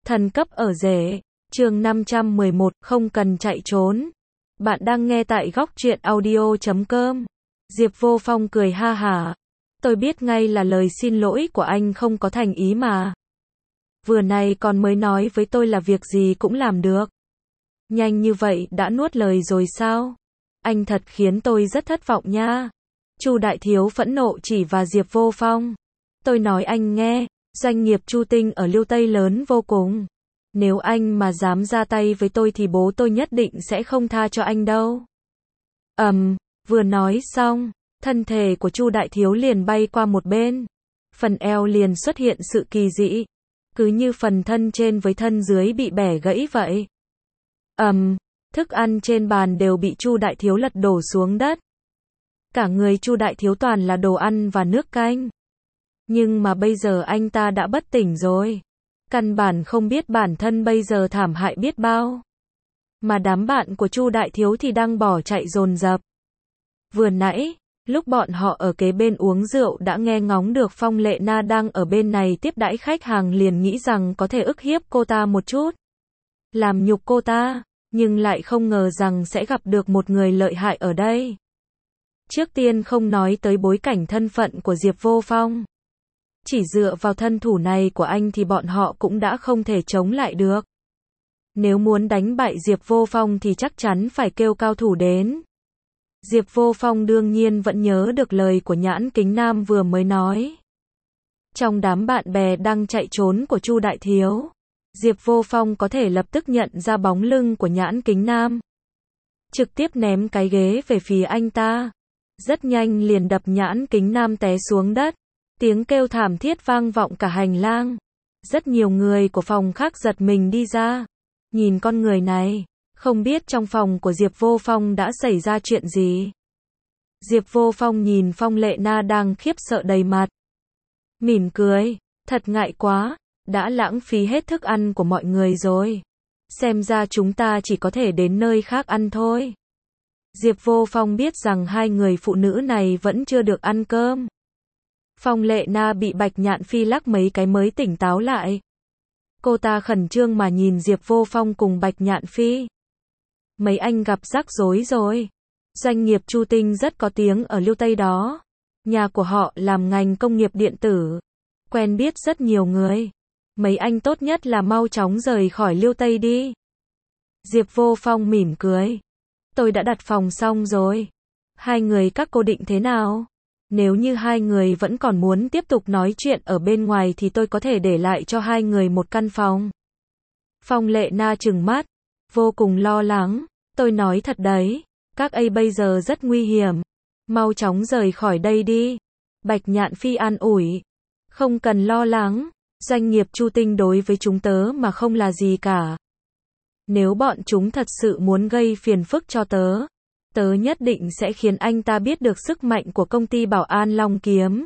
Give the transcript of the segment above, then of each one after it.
Thần cấp ở rể, chương 511, không cần chạy trốn. Bạn đang nghe tại góc truyện audio.com. Diệp Vô Phong cười ha hả. Tôi biết ngay là lời xin lỗi của anh không có thành ý mà. Vừa này còn mới nói với tôi là việc gì cũng làm được. Nhanh như vậy đã nuốt lời rồi sao? Anh thật khiến tôi rất thất vọng nha. Chu Đại Thiếu phẫn nộ chỉ vào Diệp Vô Phong. Tôi nói anh nghe, doanh nghiệp Chu Tinh ở Liêu Tây lớn vô cùng. Nếu anh mà dám ra tay với tôi thì bố tôi nhất định sẽ không tha cho anh đâu. Vừa nói xong, thân thể của Chu Đại Thiếu liền bay qua một bên. Phần eo liền xuất hiện sự kỳ dị. Cứ như phần thân trên với thân dưới bị bẻ gãy vậy. Thức ăn trên bàn đều bị Chu Đại Thiếu lật đổ xuống đất. Cả người Chu Đại Thiếu toàn là đồ ăn và nước canh. Nhưng mà bây giờ anh ta đã bất tỉnh rồi. Căn bản không biết bản thân bây giờ thảm hại biết bao. Mà đám bạn của Chu Đại Thiếu thì đang bỏ chạy dồn dập. Vừa nãy, lúc bọn họ ở kế bên uống rượu đã nghe ngóng được Phong Lệ Na đang ở bên này tiếp đãi khách hàng, liền nghĩ rằng có thể ức hiếp cô ta một chút. Làm nhục cô ta, nhưng lại không ngờ rằng sẽ gặp được một người lợi hại ở đây. Trước tiên không nói tới bối cảnh thân phận của Diệp Vô Phong. Chỉ dựa vào thân thủ này của anh thì bọn họ cũng đã không thể chống lại được. Nếu muốn đánh bại Diệp Vô Phong thì chắc chắn phải kêu cao thủ đến. Diệp Vô Phong đương nhiên vẫn nhớ được lời của Nhãn Kính Nam vừa mới nói. Trong đám bạn bè đang chạy trốn của Chu Đại Thiếu, Diệp Vô Phong có thể lập tức nhận ra bóng lưng của Nhãn Kính Nam. Trực tiếp ném cái ghế về phía anh ta. Rất nhanh liền đập Nhãn Kính Nam té xuống đất. Tiếng kêu thảm thiết vang vọng cả hành lang. Rất nhiều người của phòng khác giật mình đi ra. Nhìn con người này, không biết trong phòng của Diệp Vô Phong đã xảy ra chuyện gì. Diệp Vô Phong nhìn Phong Lệ Na đang khiếp sợ đầy mặt. Mỉm cười, thật ngại quá, đã lãng phí hết thức ăn của mọi người rồi. Xem ra chúng ta chỉ có thể đến nơi khác ăn thôi. Diệp Vô Phong biết rằng hai người phụ nữ này vẫn chưa được ăn cơm. Phong Lệ Na bị Bạch Nhạn Phi lắc mấy cái mới tỉnh táo lại. Cô ta khẩn trương mà nhìn Diệp Vô Phong cùng Bạch Nhạn Phi. Mấy anh gặp rắc rối rồi. Doanh nghiệp Chu Tinh rất có tiếng ở Liêu Tây đó. Nhà của họ làm ngành công nghiệp điện tử. Quen biết rất nhiều người. Mấy anh tốt nhất là mau chóng rời khỏi Liêu Tây đi. Diệp Vô Phong mỉm cười. Tôi đã đặt phòng xong rồi. Hai người các cô định thế nào? Nếu như hai người vẫn còn muốn tiếp tục nói chuyện ở bên ngoài thì tôi có thể để lại cho hai người một căn phòng. Phong Lệ Na trừng mắt, vô cùng lo lắng. Tôi nói thật đấy, các ấy bây giờ rất nguy hiểm. Mau chóng rời khỏi đây đi. Bạch Nhạn Phi an ủi. Không cần lo lắng, doanh nghiệp Chu Tinh đối với chúng tớ mà không là gì cả. Nếu bọn chúng thật sự muốn gây phiền phức cho tớ, tớ nhất định sẽ khiến anh ta biết được sức mạnh của công ty Bảo An Long Kiếm.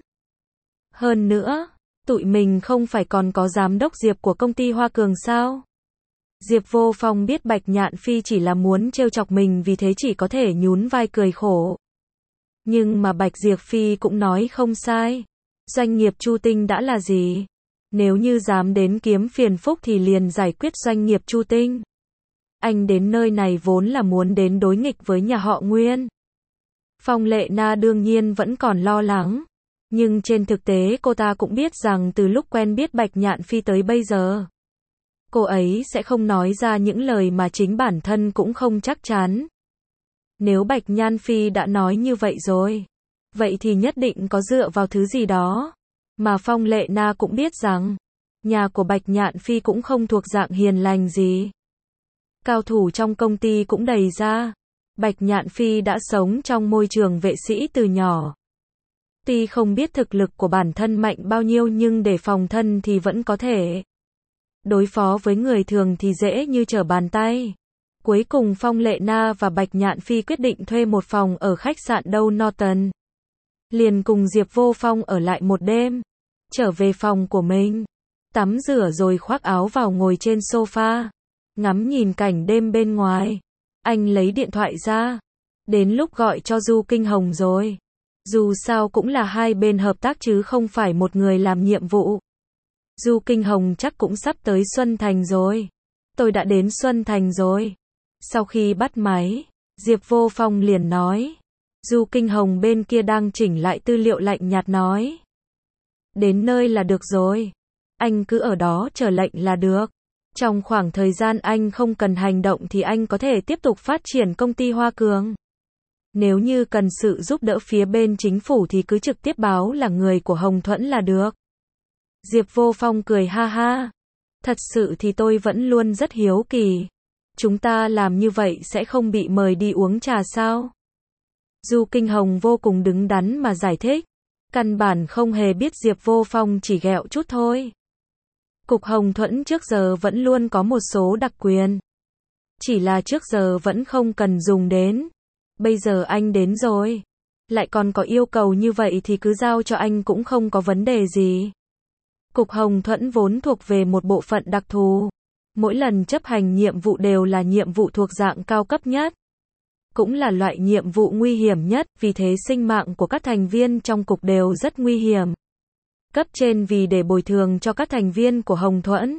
Hơn nữa, tụi mình không phải còn có giám đốc Diệp của công ty Hoa Cường sao? Diệp Vô Phong biết Bạch Nhạn Phi chỉ là muốn trêu chọc mình, vì thế chỉ có thể nhún vai cười khổ. Nhưng mà Bạch Diệp Phi cũng nói không sai. Doanh nghiệp Chu Tinh đã là gì? Nếu như dám đến kiếm phiền phức thì liền giải quyết doanh nghiệp Chu Tinh. Anh đến nơi này vốn là muốn đến đối nghịch với nhà họ Nguyên. Phong Lệ Na đương nhiên vẫn còn lo lắng. Nhưng trên thực tế cô ta cũng biết rằng từ lúc quen biết Bạch Nhạn Phi tới bây giờ, cô ấy sẽ không nói ra những lời mà chính bản thân cũng không chắc chắn. Nếu Bạch Nhạn Phi đã nói như vậy rồi, vậy thì nhất định có dựa vào thứ gì đó. Mà Phong Lệ Na cũng biết rằng, nhà của Bạch Nhạn Phi cũng không thuộc dạng hiền lành gì. Cao thủ trong công ty cũng đầy ra. Bạch Nhạn Phi đã sống trong môi trường vệ sĩ từ nhỏ. Tuy không biết thực lực của bản thân mạnh bao nhiêu nhưng để phòng thân thì vẫn có thể. Đối phó với người thường thì dễ như trở bàn tay. Cuối cùng Phong Lệ Na và Bạch Nhạn Phi quyết định thuê một phòng ở khách sạn Dow Norton. Liền cùng Diệp Vô Phong ở lại một đêm. Trở về phòng của mình, tắm rửa rồi khoác áo vào ngồi trên sofa. Ngắm nhìn cảnh đêm bên ngoài. Anh lấy điện thoại ra. Đến lúc gọi cho Du Kinh Hồng rồi. Dù sao cũng là hai bên hợp tác chứ không phải một người làm nhiệm vụ. Du Kinh Hồng chắc cũng sắp tới Xuân Thành rồi. Tôi đã đến Xuân Thành rồi. Sau khi bắt máy, Diệp Vô Phong liền nói. Du Kinh Hồng bên kia đang chỉnh lại tư liệu lạnh nhạt nói. Đến nơi là được rồi. Anh cứ ở đó chờ lệnh là được. Trong khoảng thời gian anh không cần hành động thì anh có thể tiếp tục phát triển công ty Hoa Cường. Nếu như cần sự giúp đỡ phía bên chính phủ thì cứ trực tiếp báo là người của Hồng Thuẫn là được. Diệp Vô Phong cười ha ha. Thật sự thì tôi vẫn luôn rất hiếu kỳ. Chúng ta làm như vậy sẽ không bị mời đi uống trà sao? Du Kinh Hồng vô cùng đứng đắn mà giải thích. Căn bản không hề biết Diệp Vô Phong chỉ ghẹo chút thôi. Cục Hồng Thuẫn trước giờ vẫn luôn có một số đặc quyền. Chỉ là trước giờ vẫn không cần dùng đến. Bây giờ anh đến rồi. Lại còn có yêu cầu như vậy thì cứ giao cho anh cũng không có vấn đề gì. Cục Hồng Thuẫn vốn thuộc về một bộ phận đặc thù. Mỗi lần chấp hành nhiệm vụ đều là nhiệm vụ thuộc dạng cao cấp nhất. Cũng là loại nhiệm vụ nguy hiểm nhất, vì thế sinh mạng của các thành viên trong cục đều rất nguy hiểm. Cấp trên vì để bồi thường cho các thành viên của Hồng Thuẫn,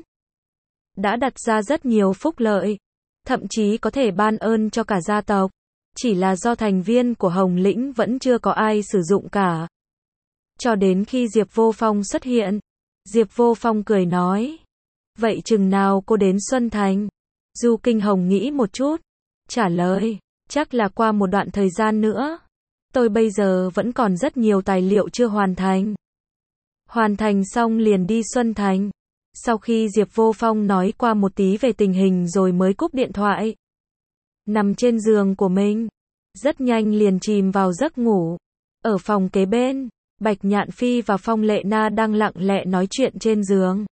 đã đặt ra rất nhiều phúc lợi, thậm chí có thể ban ơn cho cả gia tộc. Chỉ là do thành viên của Hồng Lĩnh vẫn chưa có ai sử dụng cả. Cho đến khi Diệp Vô Phong xuất hiện, Diệp Vô Phong cười nói. Vậy chừng nào cô đến Xuân Thành? Du Kinh Hồng nghĩ một chút, trả lời. Chắc là qua một đoạn thời gian nữa. Tôi bây giờ vẫn còn rất nhiều tài liệu chưa hoàn thành. Hoàn thành xong liền đi Xuân Thành. Sau khi Diệp Vô Phong nói qua một tí về tình hình rồi mới cúp điện thoại. Nằm trên giường của mình, rất nhanh liền chìm vào giấc ngủ. Ở phòng kế bên, Bạch Nhạn Phi và Phong Lệ Na đang lặng lẽ nói chuyện trên giường.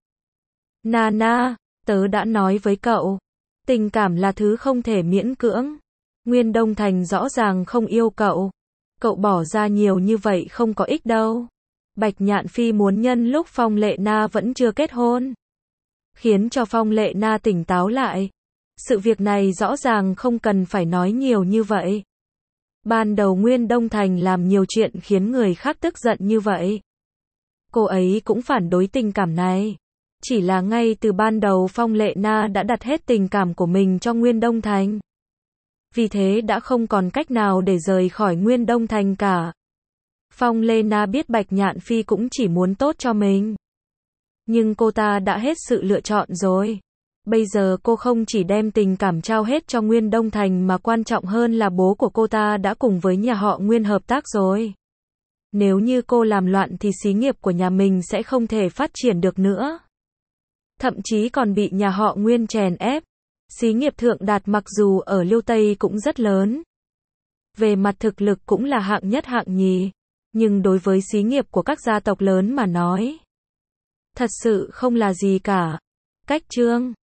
Na, tớ đã nói với cậu, tình cảm là thứ không thể miễn cưỡng. Nguyên Đông Thành rõ ràng không yêu cậu. Cậu bỏ ra nhiều như vậy không có ích đâu. Bạch Nhạn Phi muốn nhân lúc Phong Lệ Na vẫn chưa kết hôn, khiến cho Phong Lệ Na tỉnh táo lại. Sự việc này rõ ràng không cần phải nói nhiều như vậy. Ban đầu Nguyên Đông Thành làm nhiều chuyện khiến người khác tức giận như vậy. Cô ấy cũng phản đối tình cảm này. Chỉ là ngay từ ban đầu Phong Lệ Na đã đặt hết tình cảm của mình cho Nguyên Đông Thành. Vì thế đã không còn cách nào để rời khỏi Nguyên Đông Thành cả. Phong Lê Na biết Bạch Nhạn Phi cũng chỉ muốn tốt cho mình. Nhưng cô ta đã hết sự lựa chọn rồi. Bây giờ cô không chỉ đem tình cảm trao hết cho Nguyên Đông Thành mà quan trọng hơn là bố của cô ta đã cùng với nhà họ Nguyên hợp tác rồi. Nếu như cô làm loạn thì xí nghiệp của nhà mình sẽ không thể phát triển được nữa. Thậm chí còn bị nhà họ Nguyên chèn ép. Xí nghiệp Thượng Đạt mặc dù ở Liêu Tây cũng rất lớn. Về mặt thực lực cũng là hạng nhất hạng nhì. Nhưng đối với xí nghiệp của các gia tộc lớn mà nói, thật sự không là gì cả. Cách chương